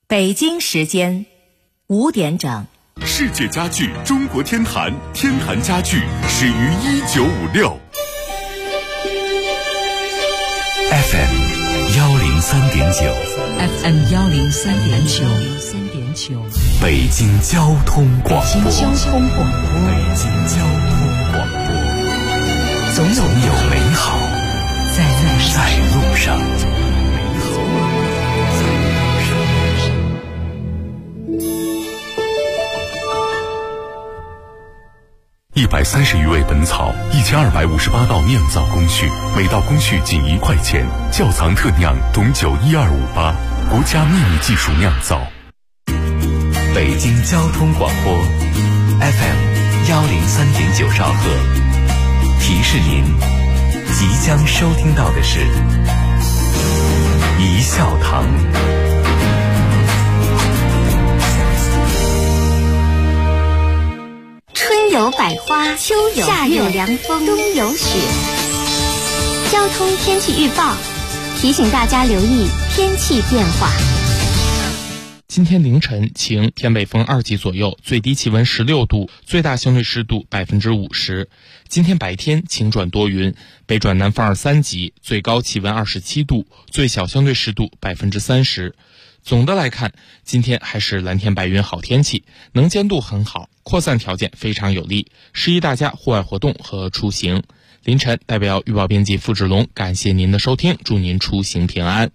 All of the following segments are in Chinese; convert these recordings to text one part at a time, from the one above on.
北京时间5点整。 世界家具中国天坛，天坛家具始于1956。FM 103.9 FM 103.9， 北京交通广播。 北京交通广播，总有美好在路上。 130余味本草，1258道酿造工序，每道工序仅1块钱。窖藏特酿董酒12588，国家秘密技术酿造。 北京交通广播 FM 103.9兆赫，提示您即将收听到的是一笑堂。 春有百花，秋有夏有凉风，冬有雪。交通天气预报提醒大家留意天气变化。 今天凌晨晴，偏北风2级左右，最低气温16度，最大相对湿度50%。今天白天晴转多云，北转南风2-3级，最高气温27度，最小相对湿度30%。总的来看，今天还是蓝天白云好天气，能见度很好，扩散条件非常有利，适宜大家户外活动和出行。凌晨代表预报编辑付志龙感谢您的收听，祝您出行平安。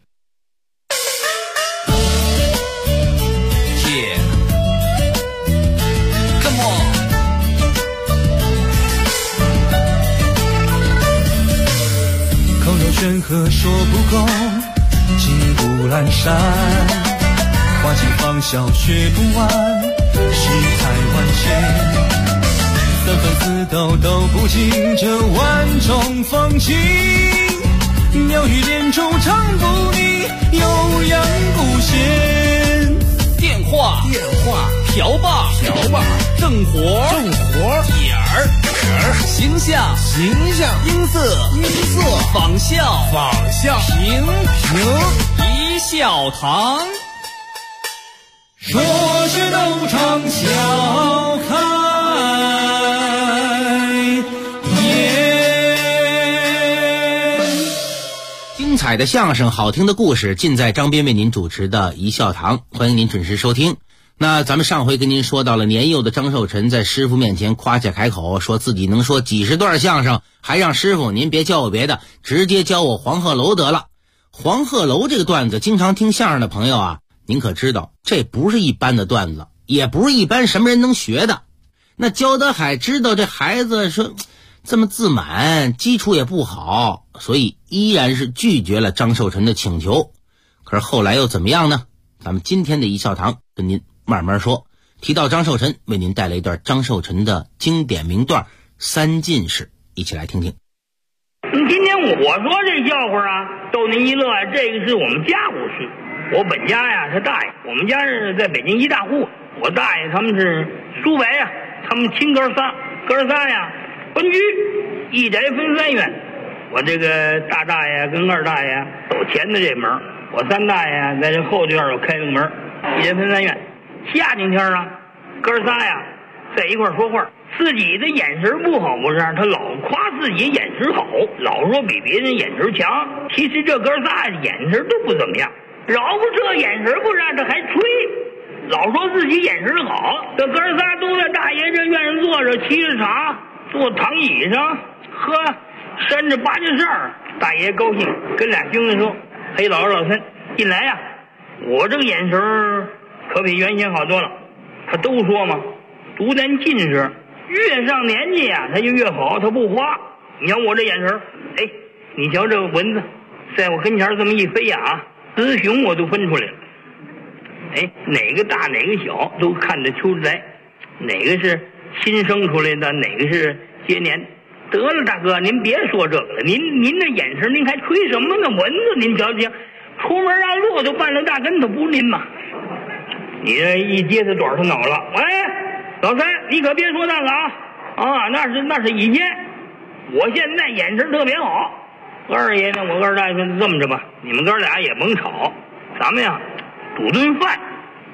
口若悬河说不够，金不阑珊，花尽芳笑却不完，世态万千，三分四斗都不尽这万种风情，妙语连珠唱不腻，悠扬不闲。 电话瓢把正活点儿形象音色仿效平一笑堂， 说是斗场笑开颜。 精彩的相声，好听的故事，尽在张斌为您主持的一笑堂，欢迎您准时收听。那咱们上回跟您说到了，年幼的张寿臣在师傅面前夸下海口，说自己能说几十段相声，还让师傅您别教我别的，直接教我黄鹤楼得了。黄鹤楼这个段子，经常听相声的朋友啊，您可知道这不是一般的段子，也不是一般什么人能学的。那焦德海知道这孩子说这么自满，基础也不好，所以依然是拒绝了张寿臣的请求。可是后来又怎么样呢？咱们今天的一笑堂跟您慢慢说。提到张寿臣，为您带来一段张寿臣的经典名段《三进士》，一起来听听。 今天我说这笑话啊，逗您一乐，这个是我们家务事。我本家呀，他大爷，我们家是在北京一大户，我大爷他们是叔伯呀，他们亲哥仨呀分居，一宅分3院。我这个大大爷跟二大爷走前的这门，我三大爷在这后院有开了个门，一宅分3院。夏天天啊，哥仨呀在一块说话，自己的眼神不好不是，他老夸自己眼神好，老说比别人眼神强。其实这哥仨眼神都不怎么样，饶不这眼神不让他还吹，老说自己眼神好。这哥仨都在大爷这院上坐着，沏着茶，坐躺椅上喝，扇着八件扇。大爷高兴，跟俩兄弟说：“嘿，老二老三，进来呀！我这个眼神可比原先好多了。他都说嘛，读咱近视，越上年纪呀，他就越好，他不花。你瞧我这眼神，哎，你瞧这个蚊子，在我跟前这么一飞呀，雌雄我都分出来了。哎，哪个大哪个小都看得出来，哪个是新生出来的，哪个是接年。得了，大哥，您别说这个了，您的眼神，您还吹什么呢？蚊子，您瞧瞧，出门让路都绊了大跟头，不是您吗？你这一接他短他恼了，喂，老三，你可别说那个啊，那是以前，我现在眼神特别好。二爷呢，我二大爷说这么着吧，你们哥俩也甭吵，咱们呀煮顿饭，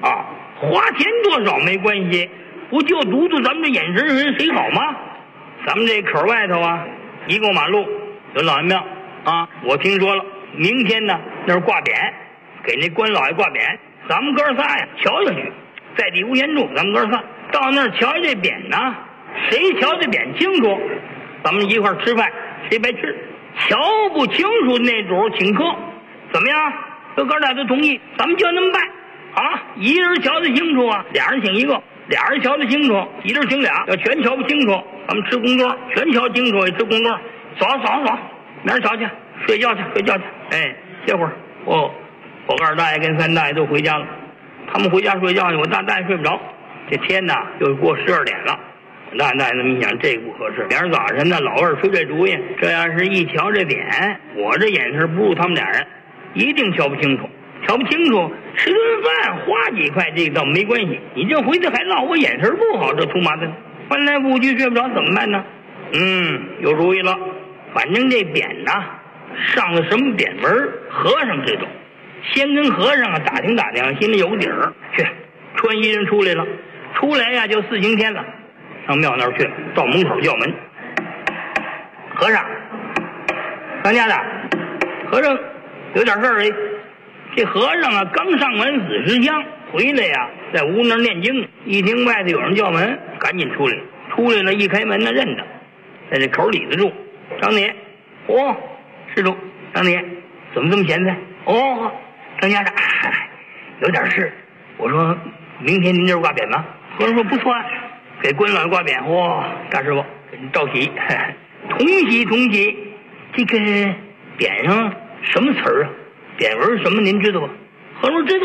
啊，花钱多少没关系，不就堵堵咱们这眼神人谁好吗？咱们这口外头啊，一过马路有老爷庙啊，我听说了，明天呢那是挂匾，给那关老爷挂匾，咱们哥仨呀瞧下去，在地无闲处，咱们哥仨到那儿瞧这匾呢，谁瞧这匾清楚，咱们一块吃饭，谁白吃。瞧不清楚那主请客，怎么样？这哥俩都同意，咱们就那么办啊！一人瞧得清楚啊，俩人请一个，俩人瞧得清楚，一人请俩。要全瞧不清楚，咱们吃公桌；全瞧清楚也吃公桌。走，明儿瞧去，睡觉去。哎，这会儿我二大爷跟三大爷都回家了，他们回家睡觉去，我大大爷睡不着。这天呐，又过12点了。大爷那么一想，这个不合适。明儿早晨呢，老二吹这主意，这要是一瞧这匾，我这眼神不如他们俩人，一定瞧不清楚。吃顿饭花几块，这倒没关系。你这回头还落我眼神不好，这出麻烦。翻来覆去睡不着，怎么办呢？有主意了。反正这匾呐，上了什么匾文，和尚知道。先跟和尚啊打听，心里有个底儿。去，穿衣人出来了，出来呀就4星天了。上庙那儿去，到门口叫门。和尚，当家的，和尚有点事儿哎。这和尚啊，刚上完死尸香回来呀，在屋那儿念经，一听外头有人叫门，赶紧出来了。出来了，一开门呢，认得，在这口里子住。张爷，施主，张爷，怎么这么闲在？张家的，有点事。我说，明天您这儿挂匾吗？和尚说不错啊。给关老爷挂匾，大师傅，道喜，同喜。这个匾上什么词儿啊？匾文什么您知道吧？和尚说知道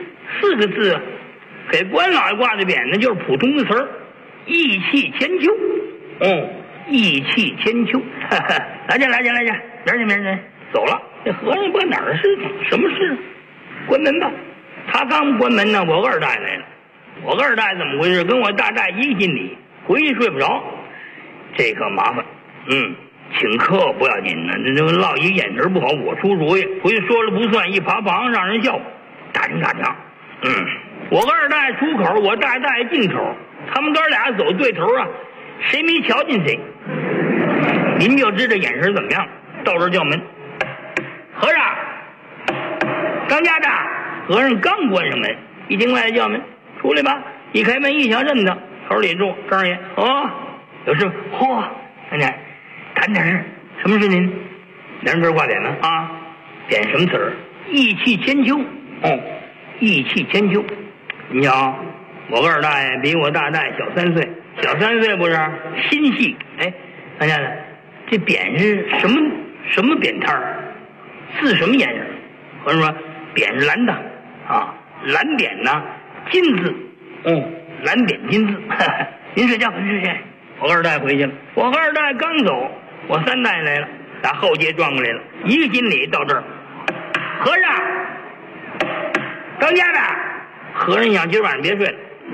，4个字啊。给关老爷挂的匾呢，就是普通的词儿，义气千秋。义气千秋。来见，明儿走了。这和尚不知道哪儿事情，什么事？关门吧。他刚关门呢，我二大爷来了。我二大爷怎么回事？跟我大大爷一个心理，回去睡不着，这可麻烦。请客不要紧呢，这落一眼神不好，我出主意，回去说了不算，一爬房让人笑。打听。我二大爷出口，我大爷进口，他们哥俩走对头啊，谁没瞧见谁，您就知道眼神怎么样。到这叫门，和尚，当家的。和尚刚关上门，一听外头叫门。出来吧！一开门一瞧认得，口里住张爷。有事？大家谈点事。什么事您？两人这挂匾呢？匾什么词儿？义气千秋。义气千秋。你瞧，我二大爷比我大大爷小3岁，小3岁不是心细。大家的，这匾是什么匾摊儿？字什么颜色？和尚说匾是蓝的蓝匾呢。金字，蓝匾金字。您睡觉。我二代回去了。我二代刚走，我三代来了，打后街转过来了，一个经理到这儿。和尚，当家的。和尚想今晚上别睡了。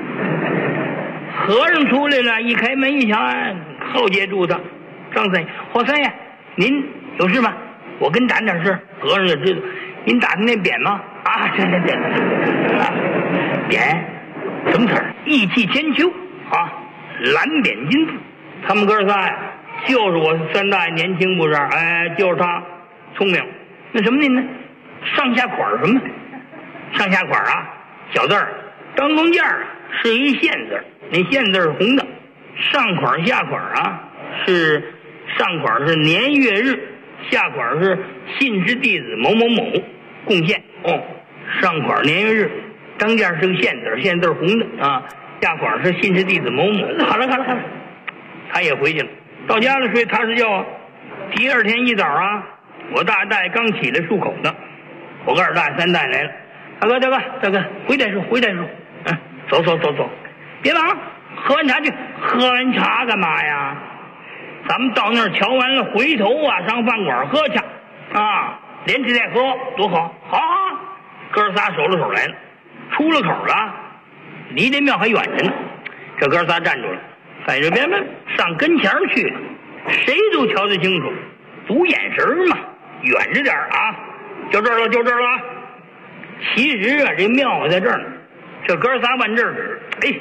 和尚出来了，一开门一瞧，后街住的张三爷。三爷，您有事吗？我跟谈点事。和尚就知道，您打听那匾吗？对。匾什么词儿？义气千秋蓝匾金字。他们哥仨呀，就是我三大爷年轻不是？就是他聪明。那什么您呢？上下款什么？上下款小字儿，当中间是一线字，那线字是红的。上款下款是上款是年月日，下款是信师弟子某某某贡献。上款年月日。当间是个线字，线字红的下款是信师弟子某某。好了，他也回去了，到家了睡踏实觉第二天一早我大大爷刚起来漱口的，我二大爷三大爷来了。大哥，回再说。走，别忙，喝完茶去。喝完茶干嘛呀？咱们到那儿瞧完了，回头上饭馆喝去连吃带喝，多好。好，哥仨手拉手来了。出了口了，离这庙还远着呢。这哥仨站住了，在这边上跟前去，谁都瞧得清楚，赌眼神嘛，远着点就这儿了。其实这庙在这儿呢， 这哥仨万这儿，哎，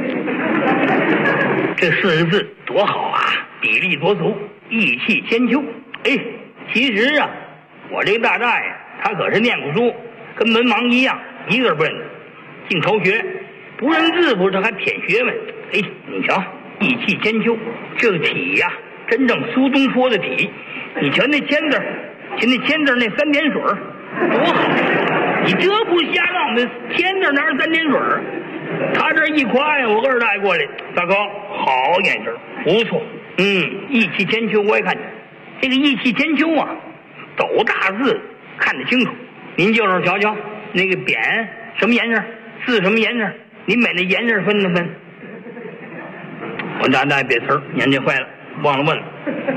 这4个字多好啊，比例多足，义气千秋。哎，其实啊，我这个大大爷他可是念过书，跟文盲一样，一个不认得，净抄学，不认字不是，他还舔学问。哎，你瞧，义气千秋，这个体呀、真正苏东坡的体。你瞧那签字，瞧那签字那3点水多好！你这不瞎闹，那签字哪是3点水？他这一夸呀，我二大爷过来，大哥好眼神，不错，义气千秋，我也看见。这个义气千秋啊，斗大字看得清楚。您就是瞧瞧那个匾什么颜色，字什么颜色，您把那颜色分了分。我大爷别词儿，您这坏了，忘了问了。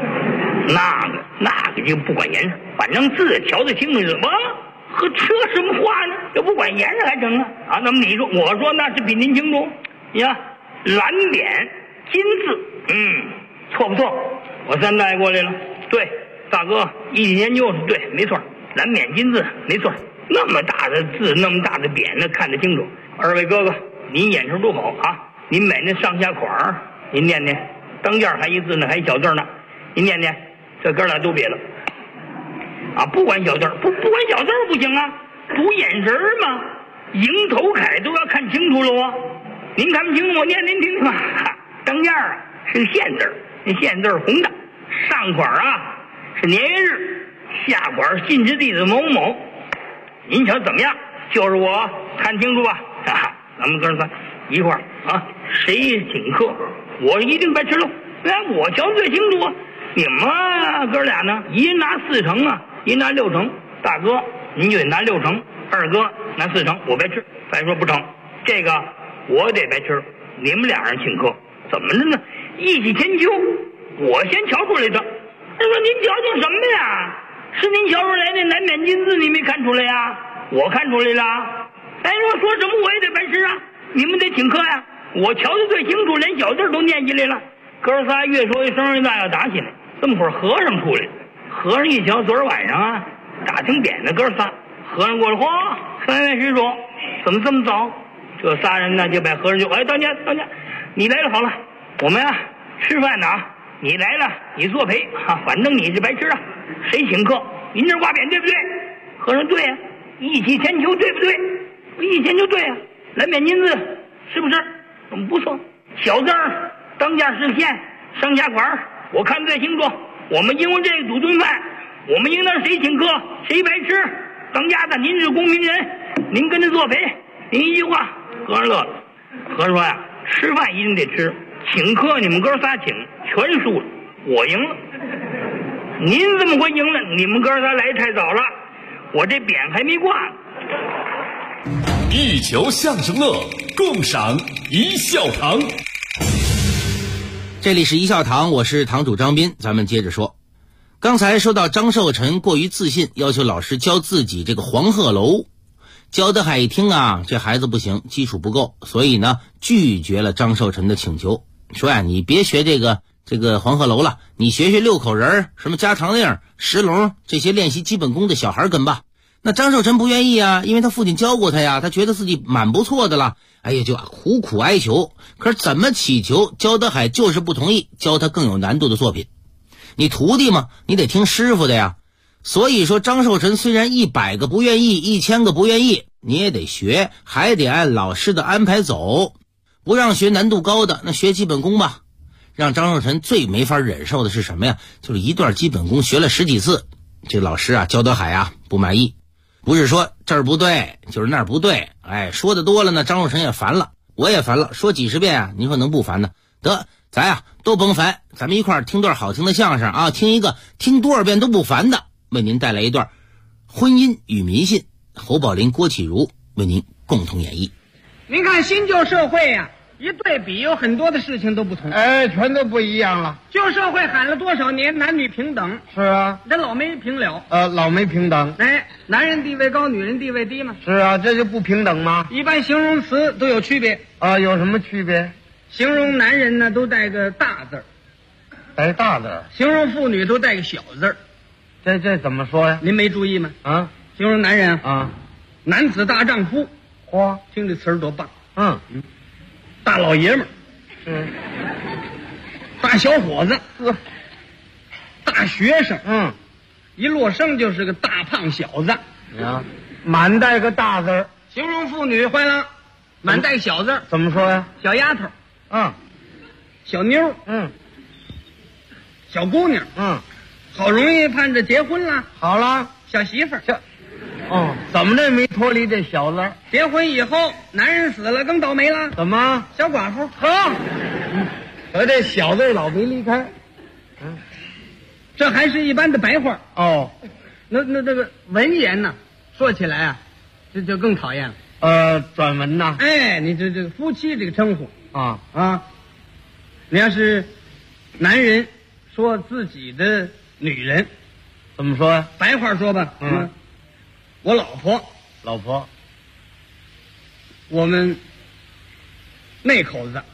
那个就不管颜色，反正字瞧得清楚什么？和这什么话呢？这不管颜色还成啊？啊，那么你说，我说那是比您清楚。你看蓝匾金字，错不错？我三大爷过来了，对，大哥义气千秋是对，没错，蓝匾金字没错，那么大的字，那么大的匾，那看得清楚。二位哥哥，您眼神多好啊！您买那上下款儿，您念念，当间还一字呢，还一小字呢，您念念。这哥俩都别了啊！不管小字不管小字不行啊，读眼神嘛，迎头楷都要看清楚了啊！您看不清楚，我念您听听啊。当间啊是县字，那县字红的，上款啊是年月日，下款信之弟子某某。您瞧怎么样？就是我，看清楚吧？咱们哥仨一块儿啊，谁请客，我一定白吃喽。我瞧最清楚啊。你们哥俩呢？一人拿4成啊，一人拿6成。大哥，您就得拿6成；二哥拿4成，我白吃。再说不成，这个我得白吃。你们俩人请客，怎么着呢？义气千秋，我先瞧出来的。他说您瞧出什么呀？是您瞧出来那蓝匾金字，你没看出来呀？我看出来了。再说什么我也得白吃啊！你们得请客呀！我瞧得最清楚，连小字都念起来了。哥仨越说越声儿大，要打起来。这么会儿和尚出来了，和尚一瞧，昨儿晚上啊打听匾的哥仨，和尚过来，嚯，3位施主怎么这么早？这仨人呢就把和尚就当家，你来了好了，我们啊吃饭呢啊，你来了你作陪啊，反正你是白吃啊，谁请客？您这挂匾对不对？和尚对呀，义气千秋对不对？义气千秋对呀，蓝匾金字是不是？不错，小字儿当家是县，上下款我看最清楚。我们因为这个赌顿饭，我们应当谁请客谁白吃。当家的您是公平人，您跟着作陪，您一句话，和尚乐了。和尚说呀，吃饭一定得吃，请客你们哥仨请，全输了，我赢了。您这么会赢了？你们哥仨来太早了，我这匾还没挂呢。 一球相声乐，共赏一笑堂。 这里是一笑堂，我是堂主张斌，咱们接着说。刚才说到张寿臣过于自信，要求老师教自己这个黄鹤楼。焦德海一听啊，这孩子不行，基础不够，所以呢拒绝了张寿臣的请求，说呀，你别学这个黄鹤楼了，你学6口人，什么家常令、石龙这些练习基本功的小孩跟吧。那张寿臣不愿意啊，因为他父亲教过他呀，他觉得自己蛮不错的了，哎呀，就苦苦哀求。可是怎么祈求，焦德海就是不同意教他更有难度的作品。你徒弟嘛，你得听师傅的呀。所以说张寿臣虽然100个不愿意，1000个不愿意，你也得学，还得按老师的安排走，不让学难度高的，那学基本功吧。让张寿臣最没法忍受的是什么呀？就是一段基本功学了10几次，这老师啊，焦德海啊不满意。不是说这儿不对就是那儿不对，哎，说的多了呢，张寿臣也烦了，我也烦了，说几十遍啊，您说能不烦呢？得，咱啊都甭烦，咱们一块儿听段好听的相声啊，听一个听多少遍都不烦的，为您带来一段婚姻与迷信，侯宝林、郭启儒为您共同演绎。 您看新旧社会呀，一对比，有很多的事情都不同， 全都不一样了。 旧社会喊了多少年男女平等？ 是啊， 这老没平了。 老没平等。 男人地位高，女人地位低嘛。 是啊，这就不平等吗？ 一般形容词都有区别。 有什么区别？ 形容男人呢，都带个大字儿， 带大字儿； 形容妇女都带个小字儿。 这怎么说呀？ 您没注意吗？形容男人啊，男子大丈夫。 嚯， 听这词儿多棒！ 嗯， 大老爷们儿， 是， 大小伙子，大学生，一落生就是个大胖小子。 啊，满带个大字儿， 形容妇女坏了，满带小字儿， 怎么说呀？ 小丫头，小妞，小姑娘，好容易盼着结婚了， 好了， 小媳妇儿， 怎么着没脱离这小字？ 结婚以后，男人死了更倒霉了， 怎么？ 小寡妇， 可这小字老没离开。 这还是一般的白话。 哦， 那个文言呢，说起来啊，这就更讨厌了。 转文呐。 哎，你这个夫妻这个称呼啊， 你要是男人说自己的女人， 怎么说呀？ 白话说吧，我老婆，我们那口子，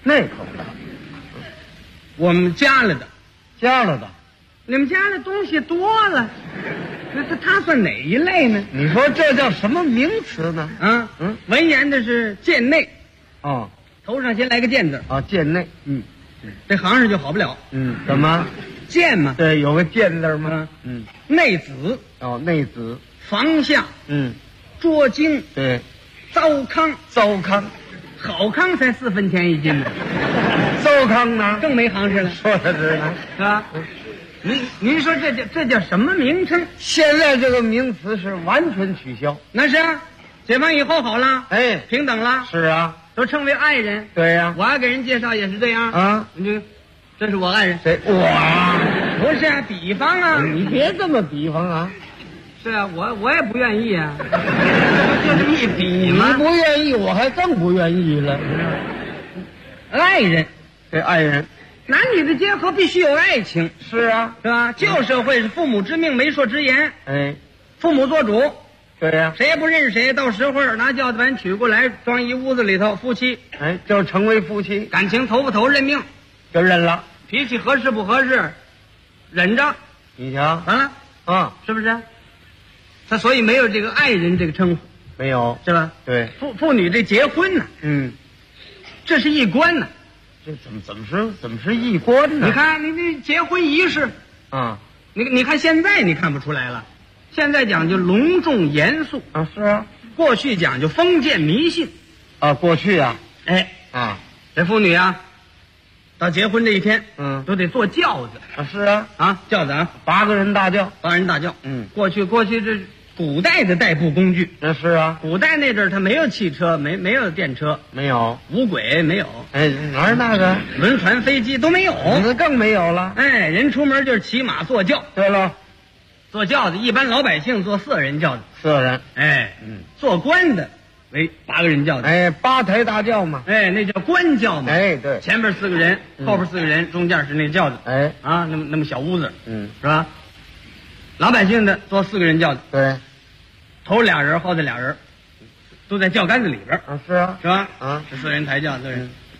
我们家了的，你们家的东西多了，那他算哪一类呢？ 你说这叫什么名词呢？ 文言的是贱内，头上先来个贱字贱内， 这行上就好不了。 怎么？ 贱嘛， 对，有个贱字吗？ 内子， 内子， 房下，捉精， 对， 糟糠，好糠才4分钱一斤呢， 糟糠呢更没行市了。 说的是呢， 是吧？您说这叫什么名称？ 现在这个名词是完全取消。 那是啊，解放以后好了，平等了。 是啊， 都称为爱人。 对呀， 我要给人介绍也是这样啊。 这是我爱人。 谁？我不是啊，比方啊， 你别这么比方啊。 是啊，我也不愿意啊，就这么一比嘛。 你不愿意，我还更不愿意了。 爱人， 这爱人， 男女的结合必须有爱情。 是啊， 是吧？旧社会是父母之命，媒妁之言。父母做主。 对呀， 谁也不认识谁，到时候拿轿子把人娶过来，装一屋子里头，夫妻。 就成为夫妻， 感情投不投认命， 就认了。 脾气合适不合适，忍着。 你瞧， 完了，是不是？他所以没有这个爱人这个称呼， 没有， 是吧？ 对， 妇女这结婚呢，这是一关呢。 这怎么是一关呢？ 你看你这结婚仪式你看现在你看不出来了，现在讲究隆重严肃是啊， 过去讲究封建迷信过去啊， 这妇女啊，到结婚这一天，都得坐轿子是啊， 轿子 8个人大轿， 过去这古代的代步工具， 那是啊， 古代那阵儿他没有汽车，没有电车， 没有无轨，没有， 哪儿那个轮船、飞机都没有， 那更没有了。 人出门就是骑马坐轿。 对了， 坐轿子，一般老百姓坐4人轿子 ，4人， 做官的为8个人轿子 ，8抬大轿嘛， 那叫官轿嘛， 对， 前边4个人，后边4个人，中间是那轿子，那么小屋子，是吧？老百姓的坐4个人轿子， 对， 头俩人，后头俩人，都在轿杆子里边， 是啊， 是吧？这4人抬轿子，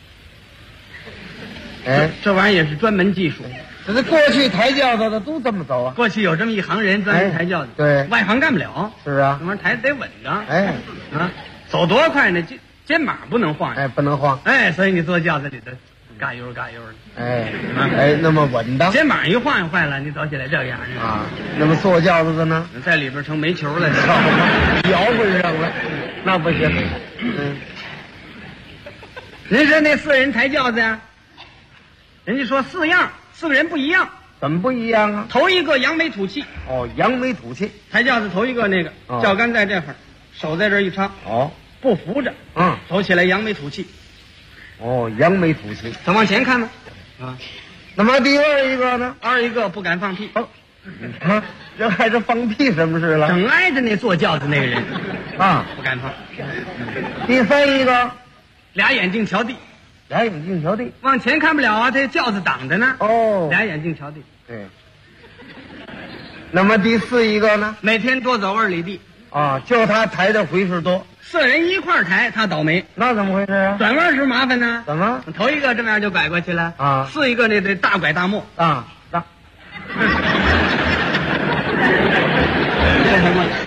这玩意儿也是专门技术。 这过去抬轿子的都这么走啊， 过去有这么一行人专门抬轿子， 对， 外行干不了。 是啊， 这玩意儿抬得稳当，走多快呢？肩膀不能晃， 不能晃， 所以你坐轿子里头，嘎悠嘎悠的， 那么稳当。 肩膀一晃坏了，你走起来这个样那么坐轿子的呢， 在里边成煤球了， 摇滚上了，那不行。 您说那4人抬轿子呀，人家说4样，4个人不一样。 怎么不一样啊？ 头一个扬眉吐气， 扬眉吐气， 抬轿子头一个那个轿杆在这块，手在这一插，不扶着，走起来扬眉吐气。 扬眉吐气， 咱往前看吧。 那么第二一个呢？ 二一个不敢放屁。 这还是放屁什么事了？ 整挨着那坐轿子那个人不敢放。 第三一个， 俩眼睛瞧地， 往前看不了啊，这轿子挡着呢。俩眼睛瞧地。 对。那么第四一个呢？ 每天多走2里地。 就他抬的回数多。 4人一块抬，他倒霉。 那怎么回事啊？ 转弯时麻烦呢。 怎么？ 头一个这么样就拐过去了，4一个那得大拐大没他怎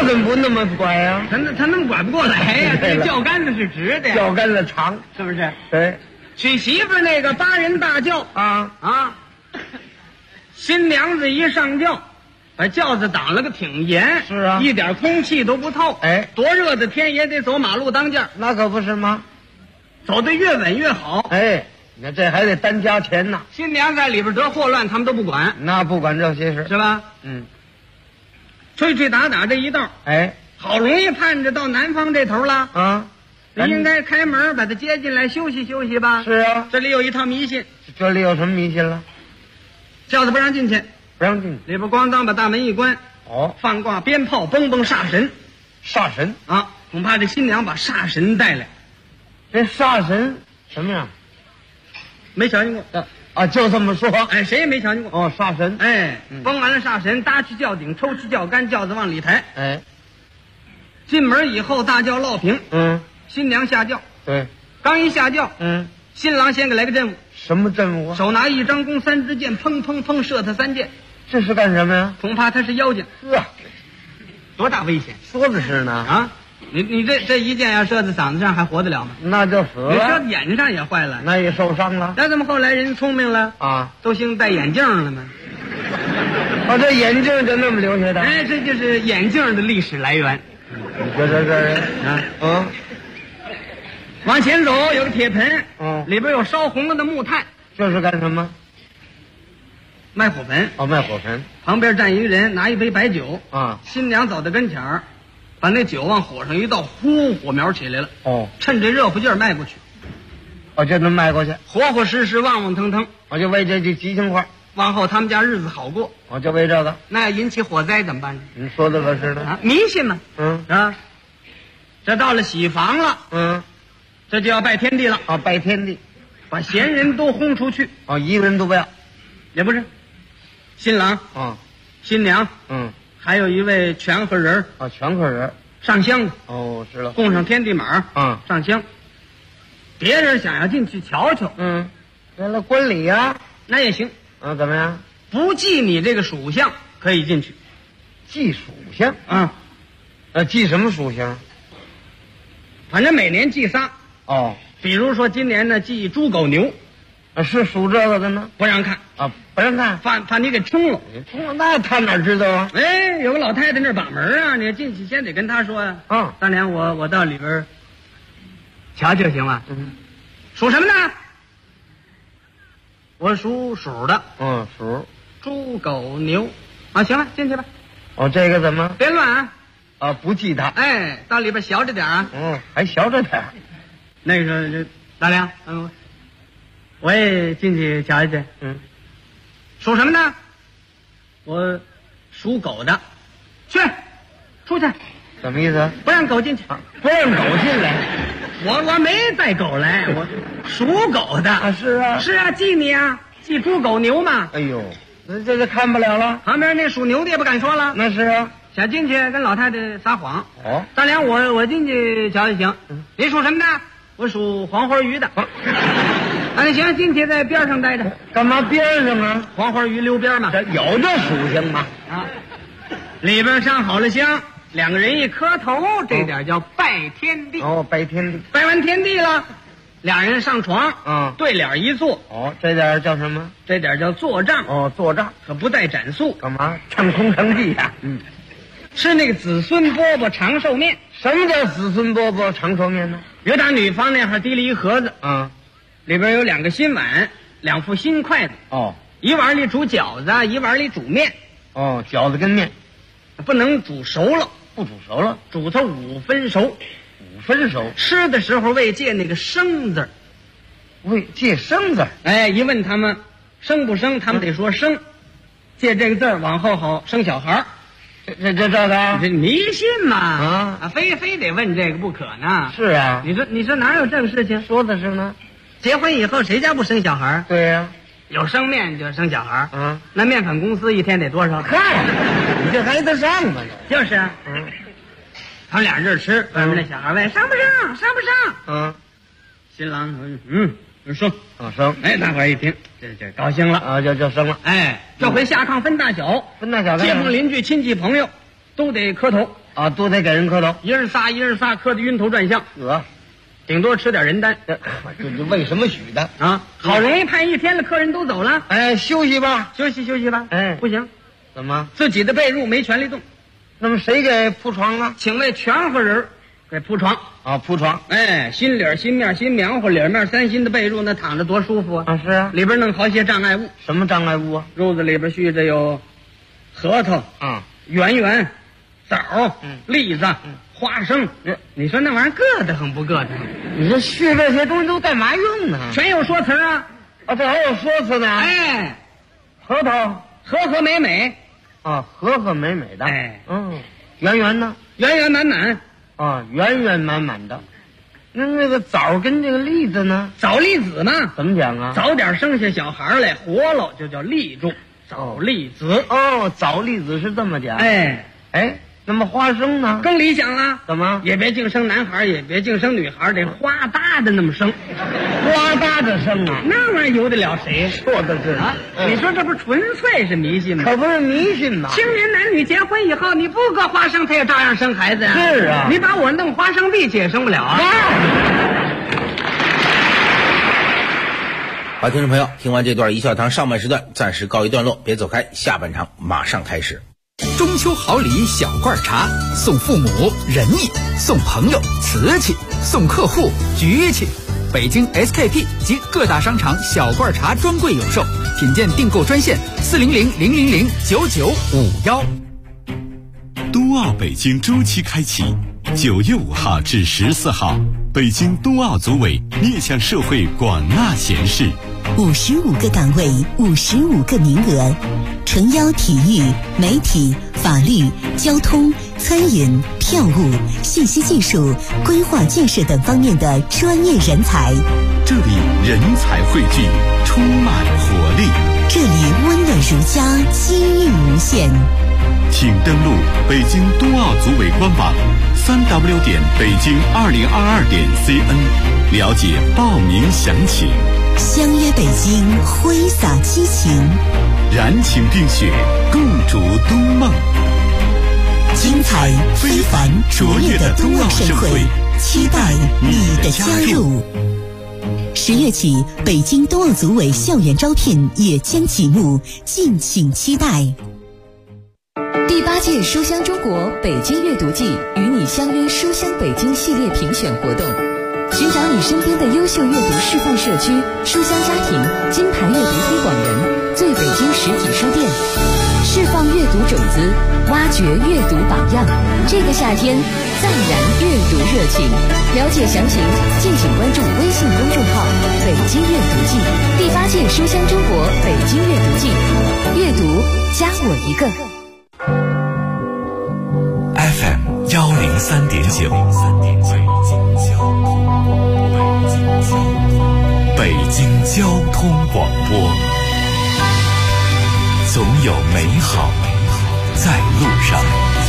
怎么不那么拐呀？ 他那么拐不过来呀，这轿杆子是直的呀， 轿杆子长， 是不是？ 对， 娶媳妇那个8人大轿啊，新娘子一上轿，把轿子挡了个挺严， 是啊， 一点空气都不透。 哎， 多热的天也得走马路当间， 那可不是吗？ 走得越稳越好。 哎，那这还得单加钱呢。 新娘在里边得霍乱，他们都不管， 那不管这些事是吧？ 嗯， 吹吹打打这一道， 哎， 好容易盼着到南方这头了啊， 应该开门把他接进来休息休息吧。 是啊， 这里有一套迷信。 这里有什么迷信了？ 轿子不让进去， 不让进去， 里边咣当把大门一关，放挂鞭炮，嘣嘣煞神， 煞神啊！恐怕这新娘把煞神带来。 这煞神什么样？ 没瞧见过啊，就这么说。 哎，谁也没瞧见过。 哦，煞神。 哎，崩完了煞神，搭去轿顶，抽去轿杆，轿子往里抬。 哎， 进门以后，大轿落平。新娘下轿。 对， 刚一下轿，新郎先给来个阵务。 什么阵务啊？ 手拿一张弓，3支箭，砰砰砰射他3箭。 这是干什么呀？ 恐怕他是妖精。 呵， 多大危险！ 说的是呢啊！你这一箭要射在嗓子上，还活得了吗？ 那就死了。 你射眼上也坏了， 那也受伤了。 那怎么后来人聪明了啊？ 都兴戴眼镜了吗？ 这眼镜就那么留下的？ 哎，这就是眼镜的历史来源。 你说这往前走有个铁盆，里边有烧红了的木炭， 这是干什么？ 卖火盆。 卖火盆。 旁边站一个人，拿一杯白酒啊。 新娘走到跟前儿，把那酒往火上一倒，呼，火苗起来了。趁这热乎劲儿迈过去。 就能迈过去， 活活实实，旺旺腾腾。 我就为这句吉祥话。 往后他们家日子好过。 我就为这个。 那引起火灾怎么办？ 你说的可是的。 迷信嘛。这到了喜房了。这就要拜天地了。 拜天地， 把闲人都轰出去。 一个人都不要。 也不是。新郎。新娘。还有一位全和人。 全和人。 上香的。 是了。 供上天地马。上香。别人想要进去瞧瞧。 为了观礼呀。 那也行。 怎么样？ 不记你这个属相可以进去。 记属相？记什么属相？ 反正每年记仨。比如说今年呢记猪狗牛。 是属这个的呢？ 不让看。 不让看， 怕你给冲了。 冲了那他哪知道啊？ 哎，有个老太太那儿把门啊，你进去先得跟她说呀。大娘，我到里边瞧瞧行吗？属什么呢？我属鼠的。 鼠。 猪狗牛。行了，进去吧。 这个怎么？ 别乱啊！ 不记他。 哎，到里边小着点啊。 还小着点。 那个大娘，我也进去瞧一瞧。属什么呢？我属狗的。去，出去。 什么意思？ 不让狗进去。 不让狗进来。 我没带狗来，我属狗的。 是啊。 是啊，记你啊，记猪狗牛嘛。 哎呦，这看不了了。 旁边那属牛的也不敢说了。 那是啊。 想进去跟老太太撒谎。大娘，我进去瞧就行。你属什么的？我属黄花鱼的。那行，进去在边上待着。 干嘛边上啊？ 黄花鱼溜边嘛。 有这属性吗？ 里边上好了香，2个人一磕头，这点叫拜天地。 拜天地。 拜完天地了，2人上床。对脸一坐。 这点叫什么？ 这点叫坐帐。 坐帐可不带斩素。 干嘛？唱空唱技呀。 吃那个子孙饽饽长寿面。 什么叫子孙饽饽长寿面呢？ 有打女方那儿提了一盒子。里边有2个新碗，2副新筷子。一碗里煮饺子，一碗里煮面。 饺子跟面不能煮熟了。 不煮熟了， 煮它5分熟。 5分熟。 吃的时候未借那个生字。 未借生字。 哎，一问他们生不生，他们得说生。借这个字往后好生小孩。 这个这迷信嘛。非得问这个不可呢。 是啊。 你说哪有这个事情？ 说的是呢。 结婚以后谁家不生小孩？ 对呀。 有生面就生小孩。那面粉公司一天得多少？ 嗨，你这还得上吗？ 就是啊。他们2人这吃，外面那小孩问上不上？上不上？新郎说生。 生。 哎，大伙儿一听，这高兴了就生了。 哎，这回下炕分大小。 分大小。 街坊邻居亲戚朋友都得磕头啊，都得给人磕头， 一人仨磕得晕头转向，顶多吃点人丹。 这为什么许的啊？好容易盼一天了，客人都走了， 哎，休息吧， 休息吧。 哎， 不行， 怎么？ 自己的被褥没权利动。 那么谁给铺床了？ 请为全和人给铺床啊，铺床。 哎，新里新面新棉花，里面3新的被褥，那躺着多舒服啊！ 啊，是啊， 里边弄好些障碍物。 什么障碍物啊？ 褥子里边续着有核桃圆枣栗子花生。你说那玩意儿硌得很不硌得？ 你说续这些东西都干嘛用呢？ 全有说词啊！ 啊，这还有说辞呢。 哎， 核桃和美美啊，和美美的。 哎， 圆圆呢？ 圆满满啊，圆满的。那个枣跟这个栗子呢？ 枣栗子嘛， 怎么讲啊？ 早点生下小孩来，活了就叫栗种。枣栗子哦，枣栗子是这么讲。 哎， 那么花生呢？ 更理想了。 怎么？ 也别净生男孩，也别净生女孩，得花搭的那么生。 花搭着生啊？ 那玩意儿由得了谁？ 说的是啊！你说这不纯粹是迷信吗？ 可不是迷信吗？ 青年男女结婚以后，你不割花生，他也照样生孩子呀。 是啊， 你把我弄花生币去也生不了啊。 好，听众朋友，听完这段一笑堂上半时段暂时告一段落，别走开，下半场马上开始。 中秋好礼小罐茶，送父母仁义，送朋友瓷器，送客户局气。北京 SKP 及各大商场小罐茶专柜有售，品鉴订购专线400-000-9951。 冬奥北京周期开启，9月5号至14号，北京冬奥组委面向社会广纳贤士 ，55个岗位，55个名额，诚邀体育、媒体、法律、交通、餐饮、票务、信息技术、规划建设等方面的专业人才。 这里人才汇聚，充满活力。 这里温暖如家，机遇无限。 请登录北京冬奥组委官网3w.北京2022.cn 了解报名详情。 相约北京，挥洒激情， 燃情冰雪，共筑冬梦。 精彩非凡卓越的冬奥盛会，期待你的加入。10月起，北京冬奥组委校园招聘也将启幕，敬请期待。 第8届书香中国北京阅读季与你相约书香北京系列评选活动，寻找你身边的优秀阅读示范社区、书香家庭、金牌阅读推广人、最北京实体书店，释放阅读种子，挖掘阅读榜样。这个夏天，再燃阅读热情。了解详情，敬请关注微信公众号“北京阅读季”。第8届书香中国北京阅读季，阅读加我一个。 FM 103.9，北京交通广播，总有美好在路上。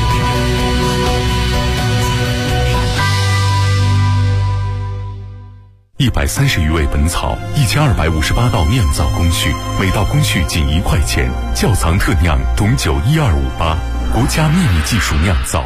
130余味本草，1258道酿造工序，每道工序仅1块钱。窖藏特酿董酒12588，国家秘密技术酿造。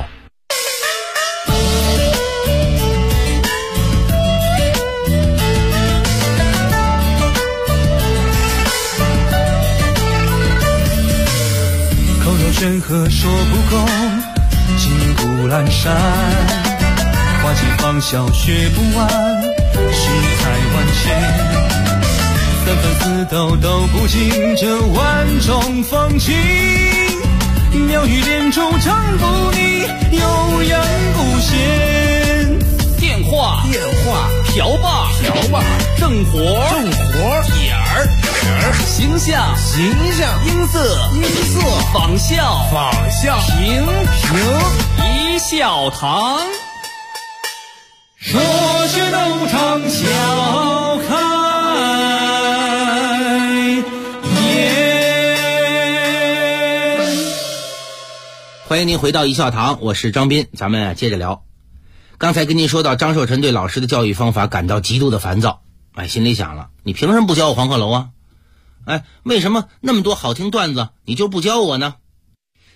口若悬河说不够，金谷阑珊，花期芳笑学不完，世态万千，三分四斗都不尽这万种风情，妙语连珠唱不腻，悠扬不闲。 电话瓢把正活点儿形象音色仿效评一笑堂， 说学逗唱笑开颜。 欢迎您回到一笑堂，我是张斌，咱们接着聊。刚才跟您说到张寿臣对老师的教育方法感到极度的烦躁，心里想了，你凭什么不教我黄鹤楼啊？为什么那么多好听段子你就不教我呢？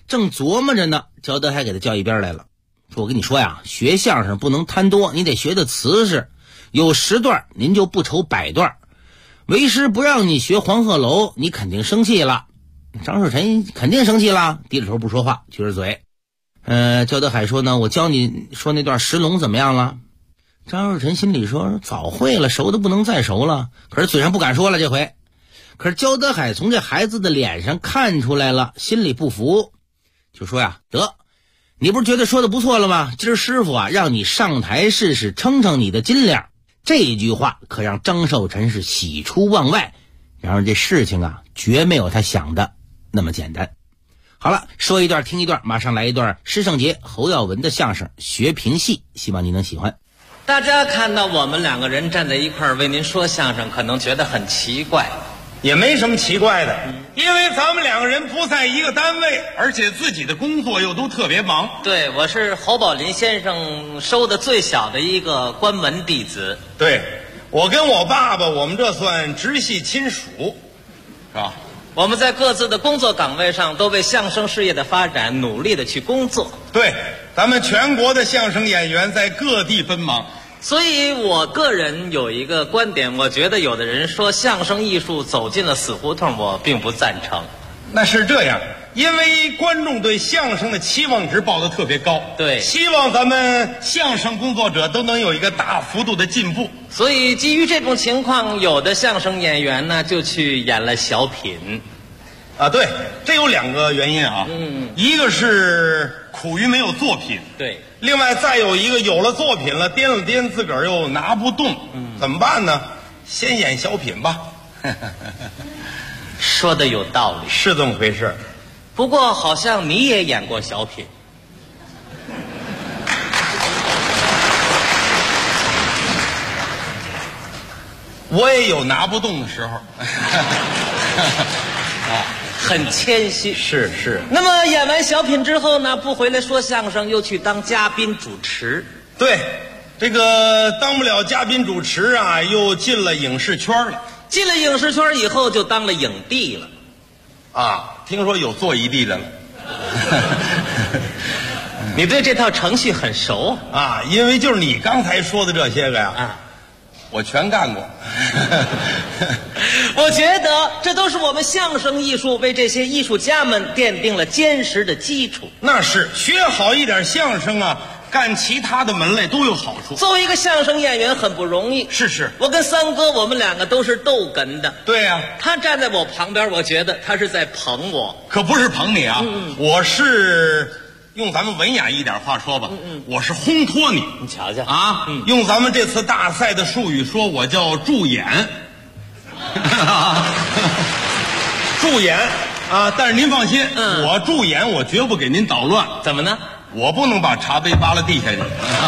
正琢磨着呢，焦德海给他叫一边来了，说：“我跟你说呀，学相声不能贪多，你得学的瓷实，有10段您就不愁100段。为师不让你学黄鹤楼，你肯定生气了。”张寿臣肯定生气了，低着头不说话，撅着嘴。焦德海说呢：“我教你说那段石龙怎么样了？”张寿臣心里说：“早会了，熟的不能再熟了。”可是嘴上不敢说了这回。可是焦德海从这孩子的脸上看出来了，心里不服，就说呀：“得，你不是觉得说的不错了吗？今儿师傅啊，让你上台试试，称称你的斤两。”这一句话可让张寿臣是喜出望外。然而这事情啊，绝没有他想的那么简单。好了，说一段听一段，马上来一段施圣杰、侯耀文的相声《学评戏》，希望您能喜欢。 大家看到我们2个人站在一块儿为您说相声，可能觉得很奇怪， 也没什么奇怪的，因为咱们2个人不在一个单位，而且自己的工作又都特别忙。 对，我是侯宝林先生收的最小的一个关门弟子。 对，我跟我爸爸，我们这算直系亲属，是吧？ 我们在各自的工作岗位上都为相声事业的发展努力的去工作。 对，咱们全国的相声演员在各地奔忙。 所以我个人有一个观点，我觉得有的人说相声艺术走进了死胡同，我并不赞成。 那是这样，因为观众对相声的期望值报得特别高， 对， 希望咱们相声工作者都能有一个大幅度的进步。 所以基于这种情况，有的相声演员呢就去演了小品。 啊，对，这有2个原因啊。一个是苦于没有作品， 对， 另外再有一个有了作品了，掂了掂自个儿又拿不动，怎么办呢？先演小品吧。 说的有道理， 是这么回事。 不过好像你也演过小品。 我也有拿不动的时候。 很谦虚。 是。 那么演完小品之后呢，不回来说相声，又去当嘉宾主持。 对，这个当不了嘉宾主持啊，又进了影视圈了。 进了影视圈以后，就当了影帝了。 啊，听说有做一帝的了。 你对这套程序很熟啊？因为就是你刚才说的这些个呀，我全干过。 我觉得这都是我们相声艺术为这些艺术家们奠定了坚实的基础。 那是，学好一点相声啊，干其他的门类都有好处。 作为一个相声演员很不容易。 是， 我跟三哥我们2个都是逗哏的。 对呀， 他站在我旁边，我觉得他是在捧我。 可不是捧你啊，我是用咱们文雅一点话说吧，我是烘托你。 你瞧瞧啊，用咱们这次大赛的术语说，我叫助演。助演啊！但是您放心，我助演我绝不给您捣乱。 怎么呢？ 我不能把茶杯扒拉地下去。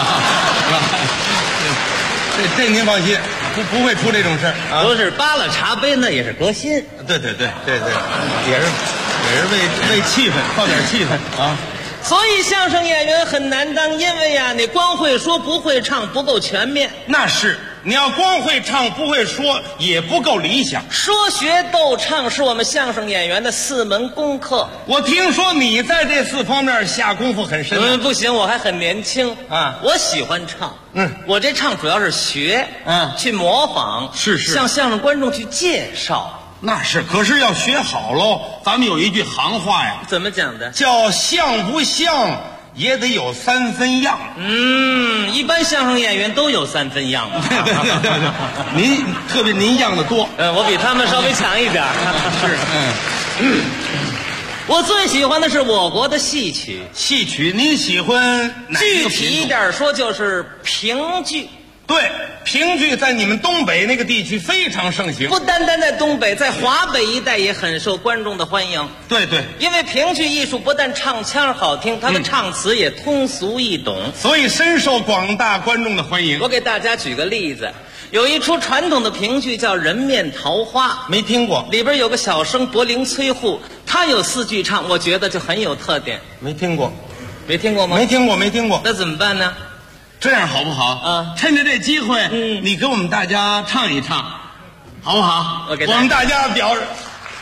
这您放心，不会出这种事儿啊。 不是扒拉茶杯，那也是革新。 对，也是为气氛，靠点气氛啊。 所以相声演员很难当，因为呀，你光会说不会唱，不够全面。 那是，你要光会唱不会说，也不够理想。 说学逗唱是我们相声演员的4门功课。 我听说你在这4方面下功夫很深。 不行，我还很年轻啊，我喜欢唱。我这唱主要是学，去模仿， 是向相声观众去介绍。 那是，可是要学好喽。咱们有一句行话呀， 怎么讲的？ 叫像不像也得有3分样。 一般相声演员都有3分样嘛。 对，特别您样的多。 我比他们稍微强一点。是，我最喜欢的是我国的戏曲。 戏曲，您喜欢哪一个品种？ 具体一点说，就是评剧。 对，评剧在你们东北那个地区非常盛行。 不单单在东北，在华北一带也很受观众的欢迎。 对， 因为评剧艺术不但唱腔好听，它的唱词也通俗易懂， 所以深受广大观众的欢迎。 我给大家举个例子，有一出传统的评剧叫《人面桃花》， 没听过。 里边有个小生柏林崔护，他有4句唱，我觉得就很有特点。 没听过。 没听过吗？ 没听过。 那怎么办呢？ 这样好不好啊？趁着这机会，你给我们大家唱一唱，好不好？ 我们大家表示，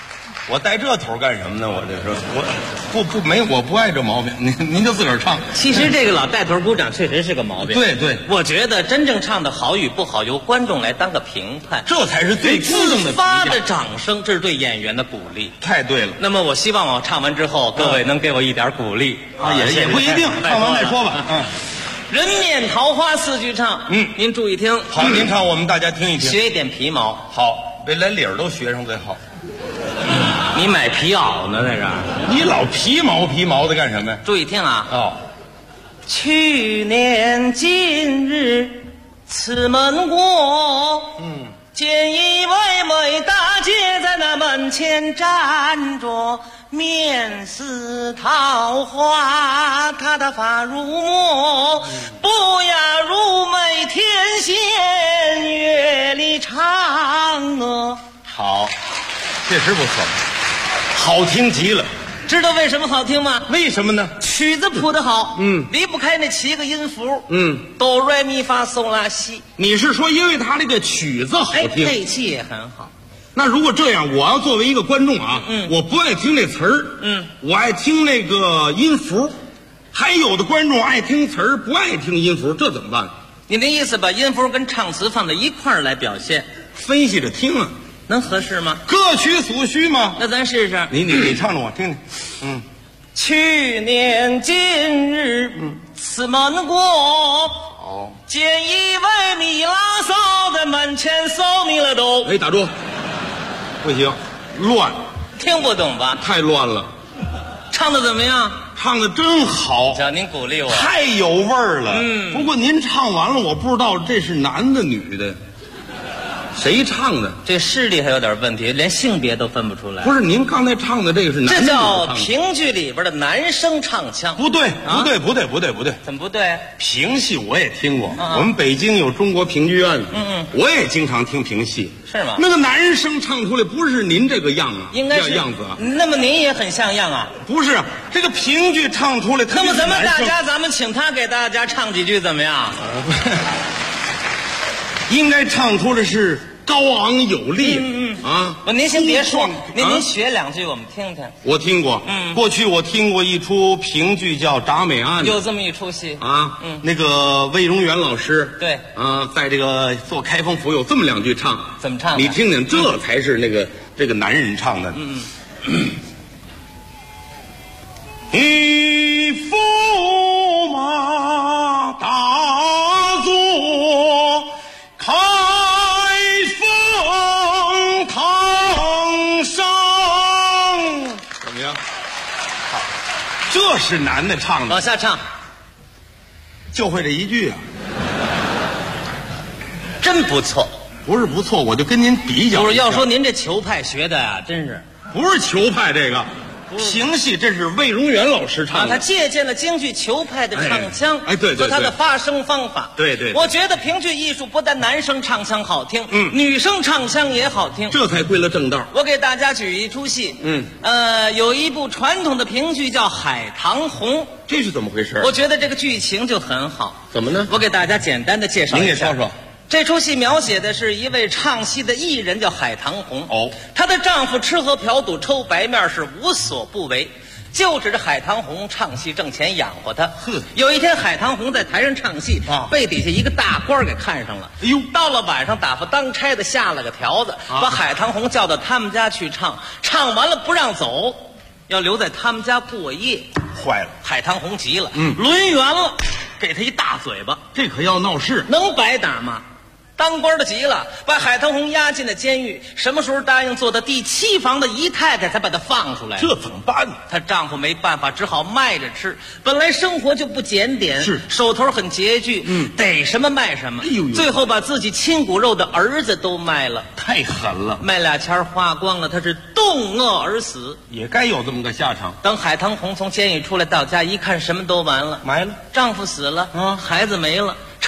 我带这头干什么呢？我这是我不爱这毛病，您就自个儿唱。 其实这个老带头鼓掌确实是个毛病。 对对， 我觉得真正唱的好与不好由观众来当个评判， 这才是最公正的自发的掌声，这是对演员的鼓励。 太对了。 那么我希望我唱完之后，各位能给我一点鼓励啊，也不一定，唱完再说吧。嗯。 人面桃花4句唱，您注意听。 好，您唱，我们大家听一听。 学一点皮毛。 好，别连理儿都学上最好。 你买皮袄呢，在这儿？ 你老皮毛的干什么呀？ 注意听啊！ 哦， 去年今日此门过，见一位美大姐在那门前站着，面似桃花，她的发如墨，不亚如美天仙月里唱啊！ 好，确实不错，好听极了。 知道为什么好听吗？ 为什么呢？ 曲子谱得好，离不开那7个音符，哆来咪发嗦拉西。 你是说因为他这个曲子好听， 配器也很好。 那如果这样，我要作为一个观众啊，我不爱听那词儿，我爱听那个音符，还有的观众爱听词儿，不爱听音符，这怎么办？ 你的意思把音符跟唱词放在一块儿来表现， 分析着听啊， 能合适吗？ 各取所需吗？ 那咱试试。 你唱着我听听。 去年今日，此门过，见一位米拉嫂在门前搜米了都。 哎，打住，不行，乱， 听不懂吧？ 太乱了。 唱的怎么样？ 唱的真好， 叫您鼓励我， 太有味儿了。不过您唱完了，我不知道这是男的女的。谁唱的？ 这视力还有点问题，连性别都分不出来。 不是，您刚才唱的这个是男的， 这叫评剧里边的男声唱腔。 不对，不对。 怎么不对？ 评戏我也听过，我们北京有中国评剧院，我也经常听评戏。 是吗？ 那个男声唱出来不是您这个样啊， 应该是样子啊。 那么您也很像样啊？ 不是，这个评剧唱出来， 那么咱们请他给大家唱几句怎么样？ 应该唱出来是高昂有力， 您先别说，您学2句我们听听。 我听过，过去我听过一出评剧叫《铡美案》， 有这么一出戏啊，那个魏荣元老师， 对， 在这个做开封府有这么2句唱， 怎么唱的？ 你听听，这才是那个这个男人唱的。一驸马大坐开封堂上，怎么样？好，这是男的唱的。 往下唱， 就会这一句啊， 真不错。 不是不错，我就跟您比较。 不是，要说您这球派学的呀，真是不是球派这个。评戏这是魏荣元老师唱的， 他借鉴了京剧球派的唱腔， 对， 和他的发声方法， 对。 我觉得评剧艺术不但男生唱腔好听，女生唱腔也好听， 这才归了正道。 我给大家举一出戏，有一部传统的评剧叫《海棠红》， 这是怎么回事？ 我觉得这个剧情就很好。 怎么呢？ 我给大家简单的介绍一下。 您给说说。 这出戏描写的是一位唱戏的艺人，叫海棠红。她的丈夫吃喝嫖赌抽白面是无所不为，就指着海棠红唱戏挣钱养活她。有一天，海棠红在台上唱戏，被底下一个大官给看上了。到了晚上，打发当差的下了个条子，把海棠红叫到他们家去唱，唱完了不让走，要留在他们家过夜。 坏了， 海棠红急了，抡圆了，给他一大嘴巴。 这可要闹事， 能白打吗？当官的急了，把海棠红押进了监狱。什么时候答应做的第7房的姨太太，才把她放出来？ 这怎么办呢？ 她丈夫没办法，只好卖着吃。本来生活就不检点， 是手头很拮据，逮什么卖什么。最后把自己亲骨肉的儿子都卖了， 太狠了。 卖俩钱花光了，她是冻饿而死， 也该有这么个下场。 等海棠红从监狱出来到家一看，什么都完了， 埋了， 丈夫死了，孩子没了。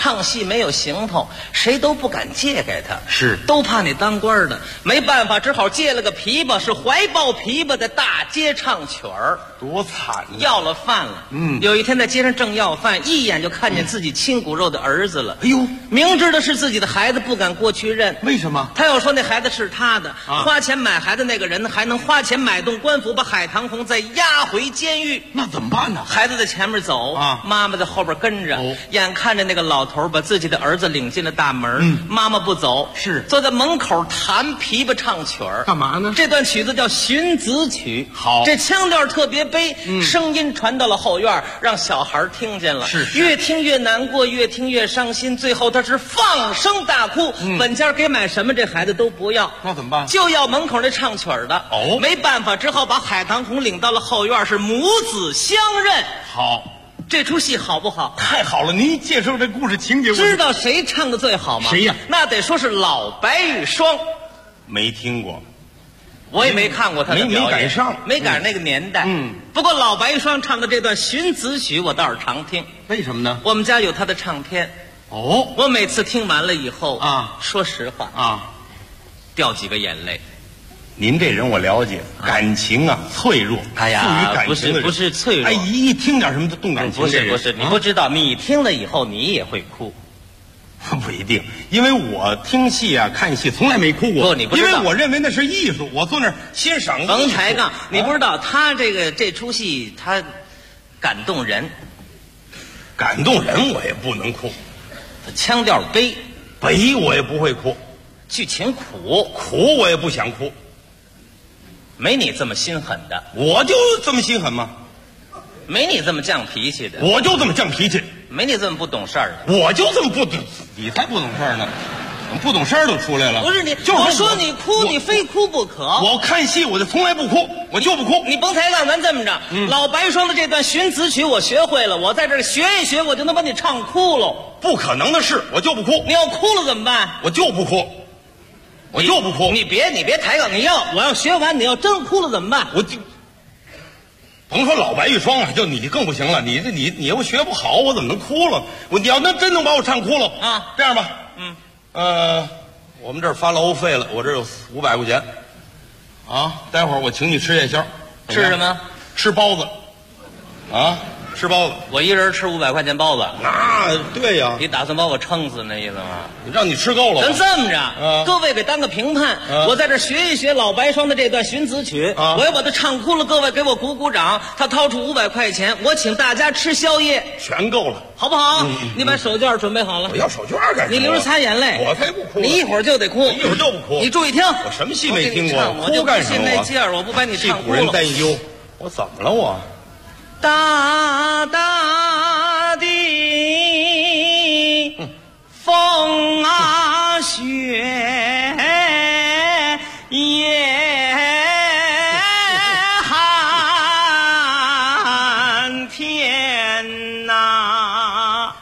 唱戏没有行头，谁都不敢借给他， 是都怕你当官的，没办法，只好借了个琵琶，是怀抱琵琶在大街唱曲儿， 多惨呀！ 要了饭了。有一天在街上正要饭，一眼就看见自己亲骨肉的儿子了。 哎呦， 明知道是自己的孩子，不敢过去认。 为什么？ 他要说那孩子是他的，花钱买孩子那个人还能花钱买动官府，把海棠红再押回监狱。 那怎么办呢？ 孩子在前面走妈妈在后边跟着。眼看着那个老头把自己的儿子领进了大门，妈妈不走， 是坐在门口弹琵琶唱曲儿。 干嘛呢？ 这段曲子叫《寻子曲》， 好， 这腔调特别悲，声音传到了后院，让小孩听见了， 是越听越难过，越听越伤心，最后他是放声大哭。本家给买什么这孩子都不要， 那怎么办？ 就要门口那唱曲儿的。没办法，只好把海棠红领到了后院，是母子相认。 好， 这出戏好不好？ 太好了！您介绍这故事情节， 知道谁唱的最好吗？ 谁呀？ 那得说是老白玉霜。 没听过， 我也没看过他的表演， 没赶上， 没赶上那个年代。不过老白玉霜唱的这段寻子曲，我倒是常听。 为什么呢？ 我们家有他的唱片。我每次听完了以后说实话掉几个眼泪。 您这人我了解，感情脆弱。 哎呀，不是脆弱， 哎，一听点什么就动感情。 不是，你不知道，你听了以后你也会哭。 不一定，因为我听戏看戏从来没哭过。 你不知道， 因为我认为那是艺术，我坐那儿欣赏。 甭抬杠，你不知道他这出戏他感动人， 感动人我也不能哭。 他腔调悲我也不会哭， 剧情苦我也不想哭。 没你这么心狠的， 我就这么心狠吗？ 没你这么犟脾气的， 我就这么犟脾气。 没你这么不懂事儿的， 我就这么不懂，你才不懂事儿呢，不懂事儿都出来了。 不是你，我说你哭，你非哭不可。 我看戏我就从来不哭，我就不哭。 你甭抬杠，咱这么着，老白霜的这段寻子曲我学会了，我在这儿学一学，我就能把你唱哭喽。 不可能的事，我就不哭。 你要哭了怎么办？ 我就不哭。我就不哭， 你别抬杠！我要学完，你要真哭了怎么办？ 我就甭说老白玉霜就你更不行了。你又学不好，我怎么能哭了？你要真能把我唱哭了这样吧，我们这儿发劳务费了，我这有500块钱待会儿我请你吃夜宵。 吃什么？ 吃包子吃包子。 我一人吃500块钱包子？ 那对呀。 你打算把我撑死那意思吗？ 让你吃够了。 咱这么着，各位给当个评判，我在这学一学老白霜的这段寻子曲，我要把它唱哭了，各位给我鼓鼓掌。他掏出500块钱，我请大家吃宵夜， 全够了， 好不好？你把手绢准备好了。 我要手绢干什么？ 你流着擦眼泪， 我才不哭。 你一会儿就得哭， 一会儿就不哭。 你注意听， 我什么戏没听过？ 我就不信那劲儿，我不把你唱哭了。 替古人担忧，我怎么了我？ 大大的风雪也寒天呐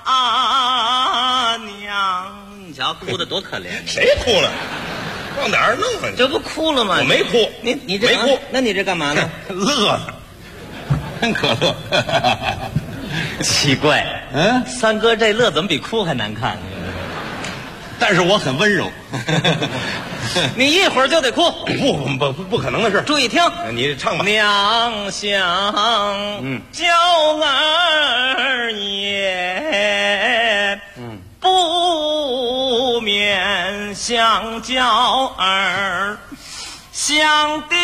娘，你瞧哭得多可怜。 谁哭了？往哪儿弄啊？ 这不哭了吗？ 我没哭， 你这没哭， 那你这干嘛呢？ 乐呢。真可乐， 奇怪，三哥这乐怎么比哭还难看？ 但是我很温柔。 你一会儿就得哭， 不可能的事。 注意听， 你唱吧。 娘想娇儿也，不免想娇儿，想的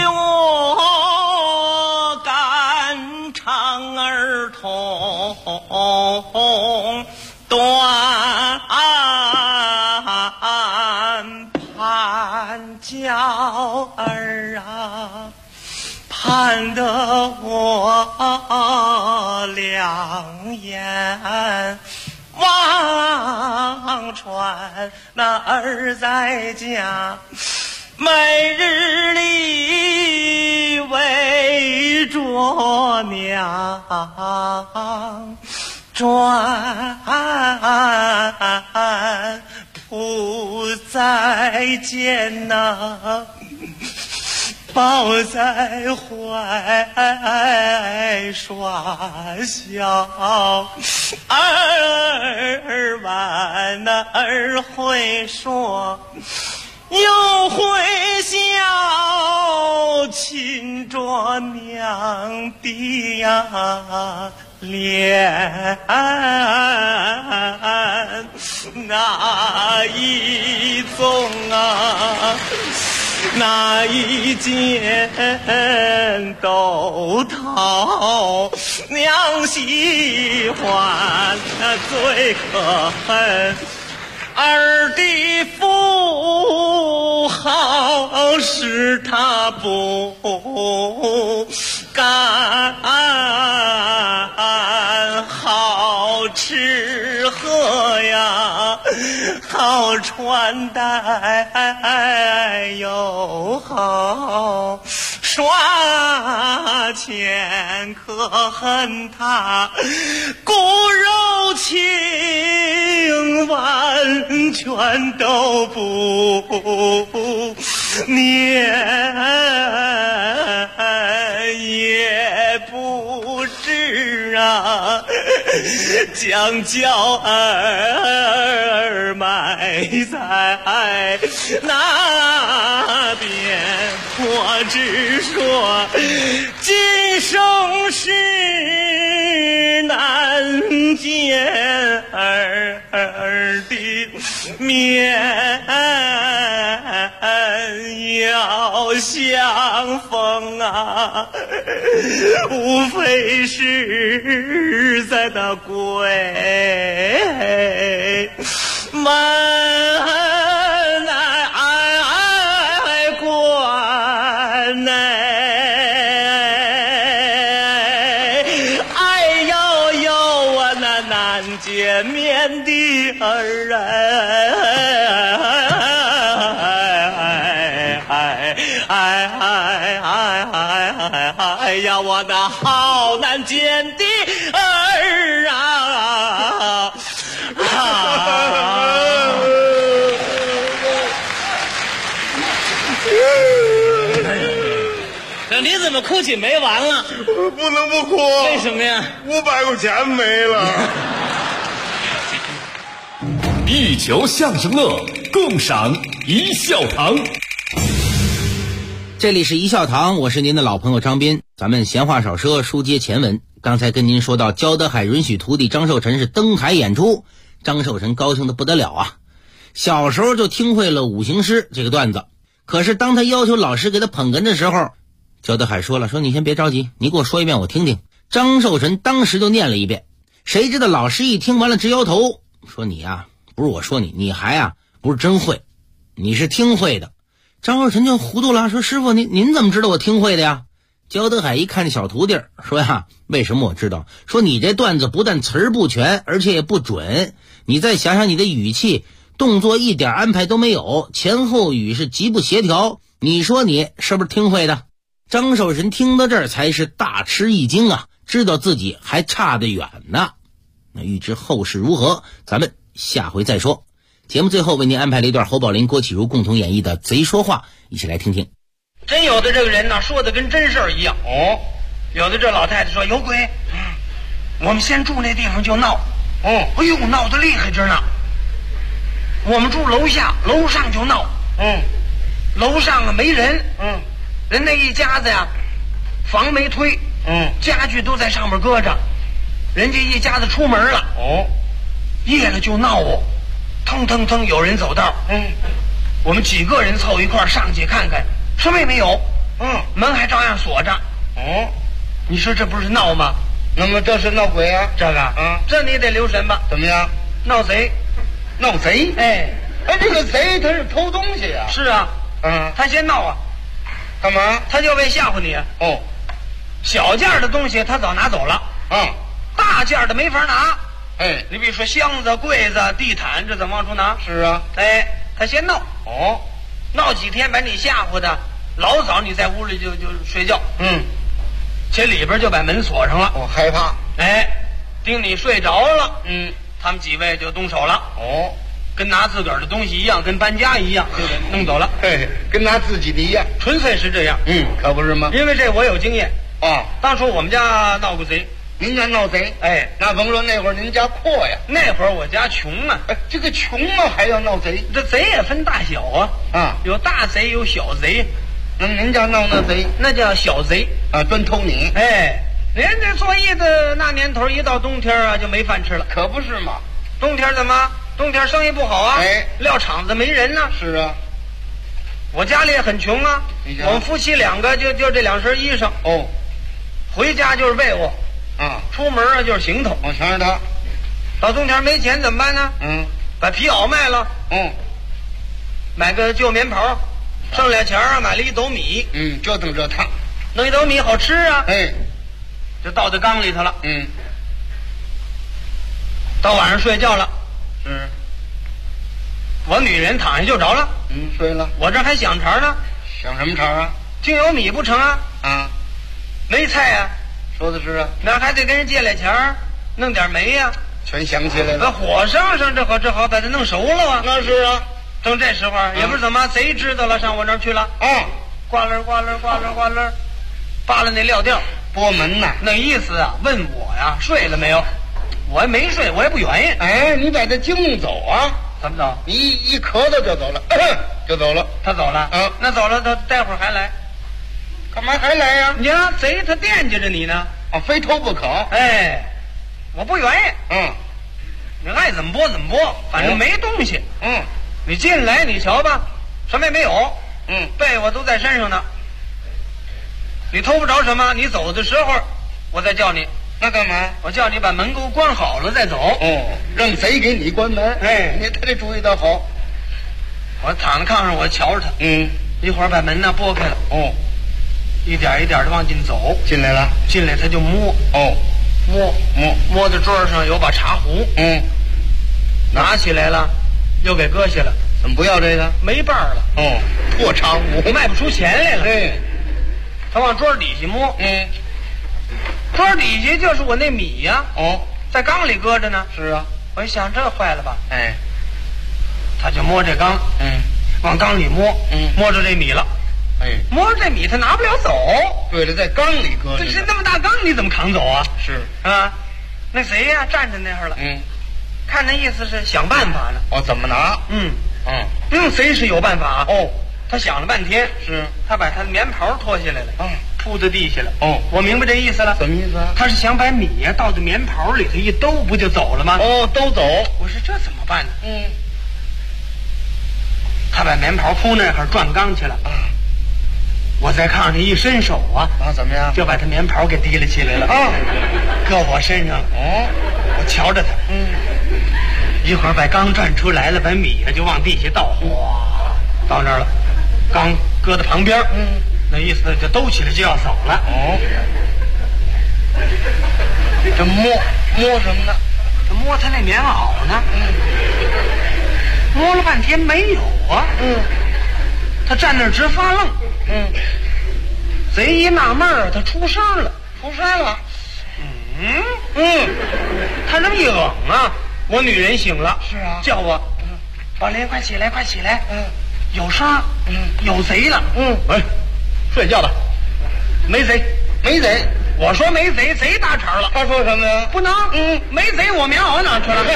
我肝肠儿痛，断盼娇儿啊，盼得我两眼望穿，那儿在家每日里围着娘转，不再见呐， 抱在怀耍笑，儿弯儿会说又会笑，亲着娘的呀脸，那一宗啊，那一件都讨娘喜欢，最可恨儿的富豪使他不敢，好吃喝呀，好穿戴又好耍钱，可恨他骨肉情完全都不念，也不知啊将娇儿埋在哪边，我只说今生是难见儿的面，要相逢啊，无非是在那鬼门关内，哎呦呦啊，那难见面的儿哎呀，我的好难见的儿啊！ 你怎么哭起没完了？ 不能不哭。 为什么呀 ？500块钱没了。 一球相声乐，共赏一笑堂。 这里是一笑堂，我是您的老朋友张斌。咱们闲话少说，书接前文。刚才跟您说到，焦德海允许徒弟张寿臣是登台演出，张寿臣高兴得不得了啊！小时候就听会了五行诗这个段子，可是当他要求老师给他捧哏的时候，焦德海说了，说你先别着急，你给我说一遍我听听。张寿臣当时就念了一遍，谁知道老师一听完了直摇头，说你呀，不是我说你，你还啊不是真会，你是听会的。张寿臣就糊涂了，说师傅您怎么知道我听会的呀？焦德海一看这小徒弟说呀，为什么我知道？说你这段子不但词儿不全，而且也不准，你再想想你的语气动作一点安排都没有，前后语是极不协调，你说你是不是听会的？张寿臣听到这儿才是大吃一惊啊，知道自己还差得远呢。那欲知后事如何，咱们下回再说。节目最后为您安排了一段侯宝林、郭启儒共同演绎的《贼说话》，一起来听听。 真有的这个人呢，说的跟真事儿一样。哦，有的这老太太说有鬼，我们先住那地方就闹。哦，哎呦，闹得厉害着呢。我们住楼下，楼上就闹。楼上啊没人。人那一家子呀，房没推。家具都在上面搁着，人家一家子出门了。哦，夜了就闹哦。腾腾腾，有人走道。我们几个人凑一块上去看看，什么也没有。门还照样锁着。哦，你说这不是闹吗？那么这是闹鬼啊？这个，这你得留神吧？怎么样？闹贼，闹贼？哎，这个贼他是偷东西啊。是啊，他先闹啊，干嘛？他就为吓唬你啊。哦，小件的东西他早拿走了。大件的没法拿。哎，你比如说箱子、柜子、地毯，这怎么往出拿？是啊，哎，他先闹。哦，闹几天把你吓唬的，老早你在屋里就睡觉。这里边就把门锁上了。我害怕。哎，盯你睡着了。他们几位就动手了。哦， 跟拿自个儿的东西一样，跟搬家一样，就给弄走了。 嘿，跟拿自己的一样， 纯粹是这样。 可不是吗？ 因为这我有经验啊。 当初我们家闹过贼， 您家闹贼？哎，那甭说那会儿您家阔呀， 那会儿我家穷啊。 哎，这个穷啊还要闹贼？ 这贼也分大小啊。 啊， 有大贼有小贼。 那您家闹那贼， 那叫小贼啊，专偷你。 哎，人家做役的那年头，一到冬天啊就没饭吃了。 可不是嘛？ 冬天怎么？冬天生意不好啊。 哎， 撂场子没人呢。 是啊。 我家里也很穷啊，我们夫妻2个就这2身衣裳。 哦， 回家就是被窝啊， 出门啊就是行头。 我瞧瞧他， 到冬天没钱怎么办呢？把皮袄卖了。买个旧棉袍，剩俩钱啊，买了1斗米。 折腾这趟， 弄1斗米好吃啊。 哎， 就倒在缸里头了。到晚上睡觉了。 是。 我女人躺下就着了。 睡了。 我这还想茬呢。 想什么茬啊？ 净有米不成啊？ 啊， 没菜啊。 说的是啊。 那还得跟人借俩钱儿，弄点煤呀。 全想起来了。 把火上这好把它弄熟了啊。 那是啊。 正这时候，也不是怎么贼知道了，上我那儿去了。 啊， 呱楞呱楞呱楞呱楞，扒拉那料调， 拨门呐。 那意思啊，问我呀睡了没有？我也没睡，我也不愿意。 哎，你把这惊走啊？ 怎么走？ 你一咳嗽就走了，就走了。 他走了。那走了，他待会儿还来。 干嘛还来呀？ 你看贼他惦记着你呢。 啊，非偷不可。 哎，我不愿意。你爱怎么播怎么播，反正没东西。你进来你瞧吧，什么也没有。被窝都在身上呢。你偷不着什么，你走的时候我再叫你。 那干嘛？ 我叫你把门给我关好了再走。 让贼给你关门。哎，他这主意倒好。 我躺在炕上，我瞧着他。一会儿把门呢拨开了。一点一点的往进走。 进来了。 进来他就摸。摸到桌上有把茶壶。拿起来了，又给搁下了。 怎么不要这个？ 没伴儿了。 破茶壶， 卖不出钱来了。他往桌底下摸。桌底下就是我那米呀。在缸里搁着呢。 是啊。 我一想，这坏了吧？ 哎， 他就摸这缸。往缸里摸。摸着这米了。 哎， 摸着这米他拿不了走。 对了，在缸里搁着。 这是那么大缸，你怎么扛走啊？ 是啊，那谁呀站在那儿了？看那意思是想办法呢。 怎么拿？ 谁是有办法啊？他想了半天， 是他把他的棉袍脱下来了，铺在地下了。我明白这意思了。 什么意思啊？ 他是想把米呀倒在棉袍里头一兜，不就走了吗？ 都走。 我说这怎么办呢？他把棉袍铺那儿转缸去了。我在炕上一伸手啊， 怎么样？ 就把他棉袍给提了起来了。搁我身上了。我瞧着他。一会儿把缸转出来了，把米呀就往地下倒。哗，到那儿了。缸搁在旁边。那意思就兜起来就要走了。 这摸什么呢？ 摸他那棉袄呢。摸了半天没有啊。他站那儿直发愣。贼一纳闷儿，他出声了。他这么一冷啊，我女人醒了。 是啊， 叫我，宝林，快起来，快起来。有声。有贼了。 哎，睡觉吧。 没贼。我说没贼，贼搭茬了。 他说什么呀？ 不能。没贼，我棉袄哪去了？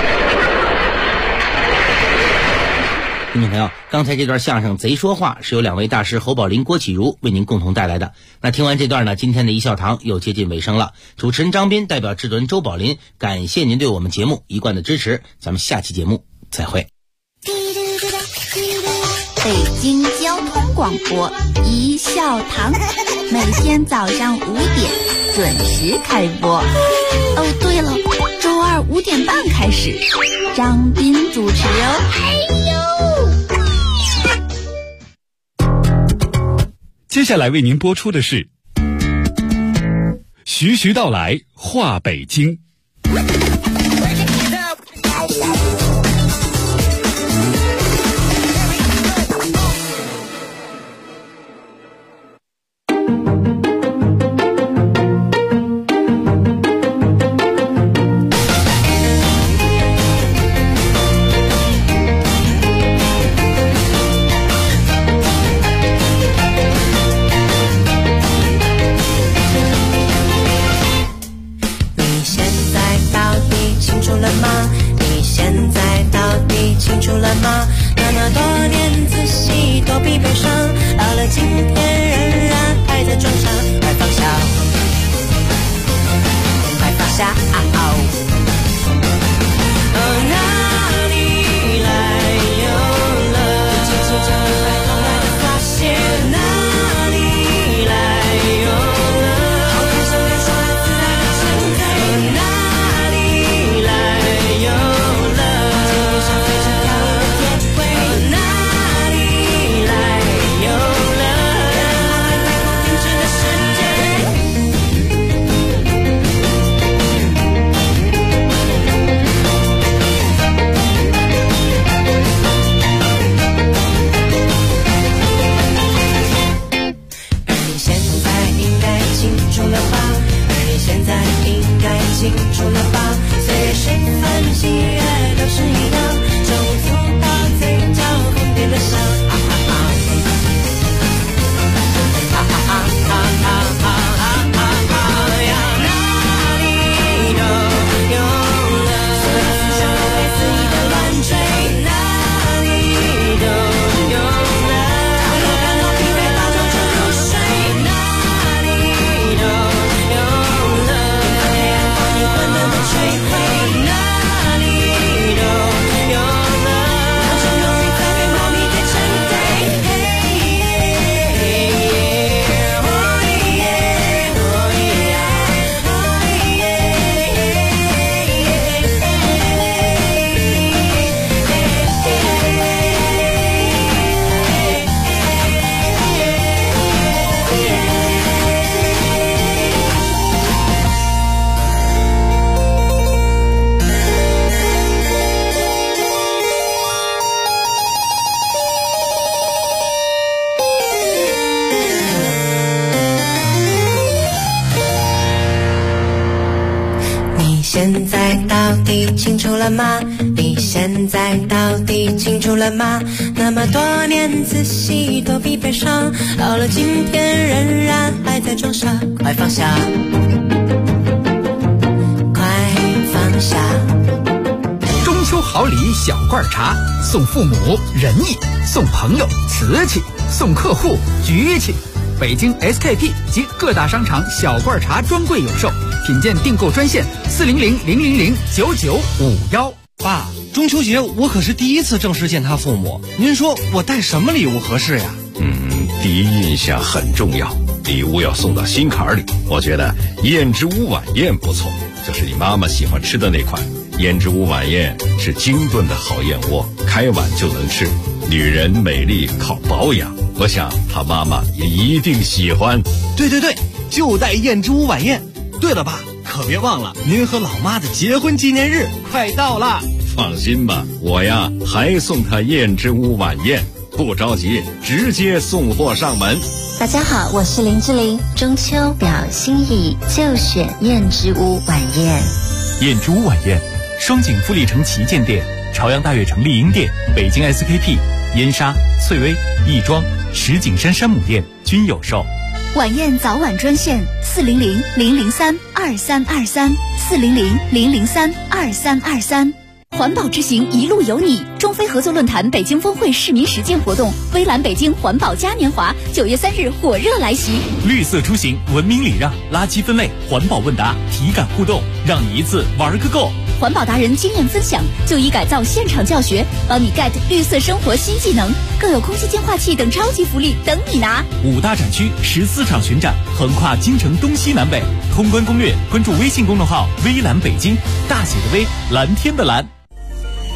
听众朋友，刚才这段相声《贼说话》是由2位大师侯宝林、郭启儒为您共同带来的。那听完这段呢，今天的一笑堂又接近尾声了。主持人张斌代表制作人周宝林，感谢您对我们节目一贯的支持。咱们下期节目再会。 北京交通广播一笑堂，每天早上5点准时开播。对了，周二5点半开始，张斌主持接下来为您播出的是徐徐道来话北京。 楚了吗？你现在到底清楚了吗？那么多年仔细躲避悲伤，到了今天仍然还在装傻，快放下，快放下，哪里来又了？轻轻将你摆动来的发现，哪里来又了？好感伤感受来自爱的承载，哪里来又了？今天像飞翔跳跃的天灰，哪里来又了？让爱太空停止的世界。清楚了吧？岁月谁翻喜悦都是一样，手舞足蹈嘴角疯癫的笑，哪里都有了，所有思想都被肆意的乱追，哪里都有了，我又感到疲惫到就入睡，哪里都有了。摧毁，哪里都有了，让生容易在被猫咪给沉醉。现在到底清楚了吗？你现在到底清楚了吗？那么多年仔细躲避悲伤，到了今天仍然还在装傻，快放下，快放下。 中秋好礼小罐茶，送父母仁义，送朋友瓷器，送客户局气。北京 SKP 及各大商场小罐茶专柜有售，品鉴订购专线400-000-9951。 爸，中秋节我可是第一次正式见他父母，您说我带什么礼物合适呀？ 第一印象很重要，礼物要送到心坎里。我觉得燕之屋晚宴不错，就是你妈妈喜欢吃的那款。燕之屋晚宴是精炖的好燕窝，开碗就能吃。女人美丽靠保养，我想她妈妈也一定喜欢。 对，就带燕之屋晚宴。对了，爸，可别忘了您和老妈的结婚纪念日快到了。 放心吧，我呀还送她燕之屋晚宴，不着急，直接送货上门。 大家好，我是林志玲。中秋表心意，就选燕之屋晚宴。 燕之屋晚宴，双井富力城旗舰店、朝阳大悦城丽婴店、北京 SKP、燕莎、翠微、亦庄、石景山山姆店均有售。 晚宴早晚专线400-003-2323，400-003-2323。环保之行一路有你，中非合作论坛北京峰会市民实践活动，微蓝北京环保嘉年华9月3日火热来袭。 绿色出行，文明礼让，垃圾分类，环保问答，体感互动，让你一次玩个够。 环保达人经验分享，就医改造现场教学，帮你 get 绿色生活新技能，更有空气净化器等超级福利等你拿。 5大展区14场巡展，横跨京城东西南北。通关攻略，关注微信公众号微蓝北京，大写的微，蓝天的蓝。